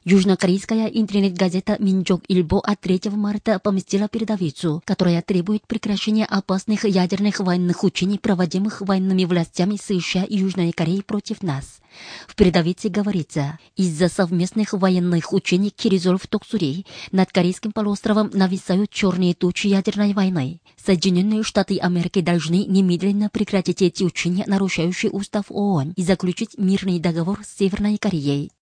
Южнокорейская интернет-газета «Минчок-Ильбо» от 3 марта поместила передовицу, которая требует прекращения опасных ядерных военных учений, проводимых военными властями США и Южной Кореи против нас. В передовице говорится, из-за совместных военных учений Киризол в Токсури над Корейским полуостровом нависают черные тучи ядерной войны. Соединенные Штаты Америки должны немедленно прекратить эти учения, нарушающие устав ООН, и заключить мирный договор с Северной Кореей.